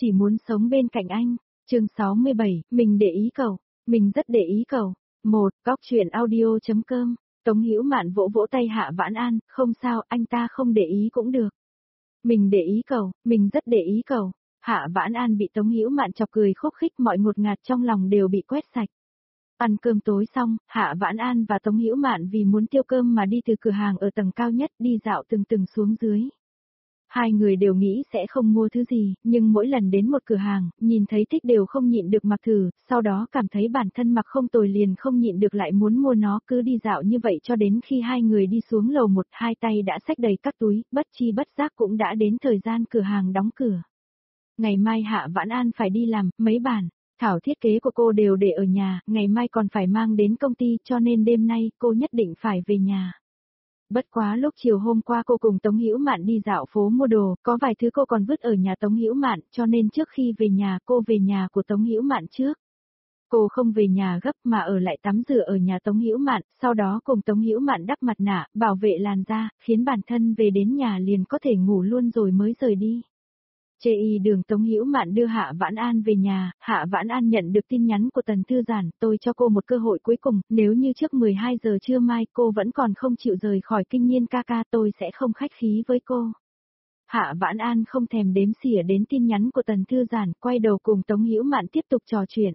chỉ muốn sống bên cạnh anh. Chương 67, mình để ý cậu, mình rất để ý cậu. Góc truyện audio.com. Tống Hữu Mạn vỗ vỗ tay Hạ Vãn An, không sao, anh ta không để ý cũng được. Mình để ý cậu, mình rất để ý cậu. Hạ Vãn An bị Tống Hữu Mạn chọc cười khúc khích, mọi ngột ngạt trong lòng đều bị quét sạch. Ăn cơm tối xong, Hạ Vãn An và Tống Hữu Mạn vì muốn tiêu cơm mà đi từ cửa hàng ở tầng cao nhất đi dạo từng xuống dưới. Hai người đều nghĩ sẽ không mua thứ gì, nhưng mỗi lần đến một cửa hàng, nhìn thấy thích đều không nhịn được mặc thử, sau đó cảm thấy bản thân mặc không tồi liền không nhịn được lại muốn mua nó, cứ đi dạo như vậy cho đến khi hai người đi xuống lầu 1, hai tay đã xách đầy các túi, bất chi bất giác cũng đã đến thời gian cửa hàng đóng cửa. Ngày mai Hạ Vãn An phải đi làm, mấy bản thảo thiết kế của cô đều để ở nhà, ngày mai còn phải mang đến công ty, cho nên đêm nay cô nhất định phải về nhà. Bất quá lúc chiều hôm qua cô cùng Tống Hữu Mạn đi dạo phố mua đồ, có vài thứ cô còn vứt ở nhà Tống Hữu Mạn, cho nên trước khi về nhà cô về nhà của Tống Hữu Mạn trước. Cô không về nhà gấp mà ở lại tắm rửa ở nhà Tống Hữu Mạn, sau đó cùng Tống Hữu Mạn đắp mặt nạ, bảo vệ làn da, khiến bản thân về đến nhà liền có thể ngủ luôn rồi mới rời đi. Chê y đường Tống Hữu Mạn đưa Hạ Vãn An về nhà, Hạ Vãn An nhận được tin nhắn của Tần Thư Giản, tôi cho cô một cơ hội cuối cùng, nếu như trước 12 giờ trưa mai cô vẫn còn không chịu rời khỏi Kinh Nhiên ca ca tôi sẽ không khách khí với cô. Hạ Vãn An không thèm đếm xỉa đến tin nhắn của Tần Thư Giản, quay đầu cùng Tống Hữu Mạn tiếp tục trò chuyện.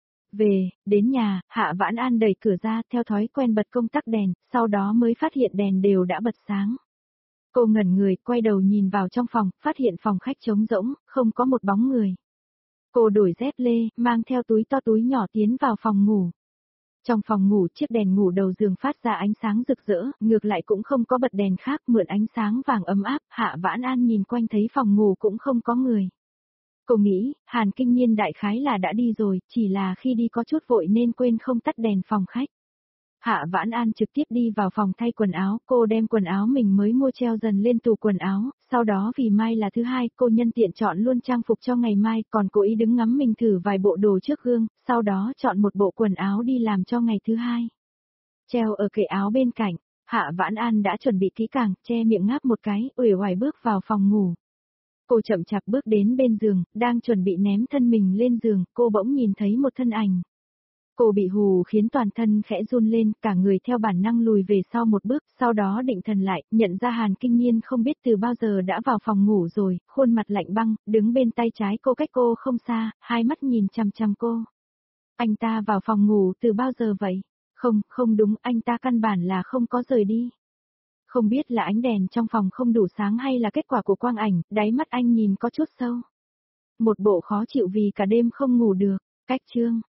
Đến nhà, Hạ Vãn An đẩy cửa ra, theo thói quen bật công tắc đèn, sau đó mới phát hiện đèn đều đã bật sáng. Cô ngẩn người, quay đầu nhìn vào trong phòng, phát hiện phòng khách trống rỗng, không có một bóng người. Cô đổi dép lê, mang theo túi to túi nhỏ tiến vào phòng ngủ. Trong phòng ngủ, chiếc đèn ngủ đầu giường phát ra ánh sáng rực rỡ, ngược lại cũng không có bật đèn khác, mượn ánh sáng vàng ấm áp, Hạ Vãn An nhìn quanh thấy phòng ngủ cũng không có người. Cô nghĩ, Hàn Kinh Nhiên đại khái là đã đi rồi, chỉ là khi đi có chút vội nên quên không tắt đèn phòng khách. Hạ Vãn An trực tiếp đi vào phòng thay quần áo, cô đem quần áo mình mới mua treo dần lên tủ quần áo, sau đó vì mai là thứ hai, cô nhân tiện chọn luôn trang phục cho ngày mai, còn cố ý đứng ngắm mình thử vài bộ đồ trước gương, sau đó chọn một bộ quần áo đi làm cho ngày thứ hai. Treo ở kệ áo bên cạnh, Hạ Vãn An đã chuẩn bị kỹ càng, che miệng ngáp một cái, uể oải bước vào phòng ngủ. Cô chậm chạp bước đến bên giường, đang chuẩn bị ném thân mình lên giường, cô bỗng nhìn thấy một thân ảnh. Cô bị hù khiến toàn thân khẽ run lên, cả người theo bản năng lùi về sau một bước, sau đó định thần lại, nhận ra Hàn Kinh Nhiên không biết từ bao giờ đã vào phòng ngủ rồi, khuôn mặt lạnh băng, đứng bên tay trái cô cách cô không xa, hai mắt nhìn chằm chằm cô. Anh ta vào phòng ngủ từ bao giờ vậy? Không đúng, anh ta căn bản là không có rời đi. Không biết là ánh đèn trong phòng không đủ sáng hay là kết quả của quang ảnh, đáy mắt anh nhìn có chút sâu. Một bộ khó chịu vì cả đêm không ngủ được, cách chương.